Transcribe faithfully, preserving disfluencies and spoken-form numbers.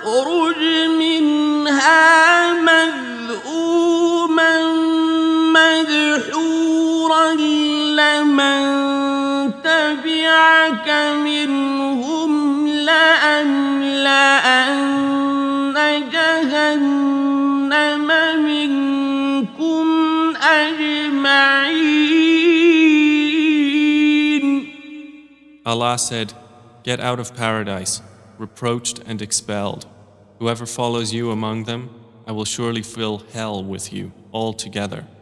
فاخرج منها مذءوما مدحورا لمن تبعك منهم لأملأن جهنم منكم أجمعين. Allah said, "Get out of paradise, reproached and expelled. Whoever follows you among them, I will surely fill hell with you altogether."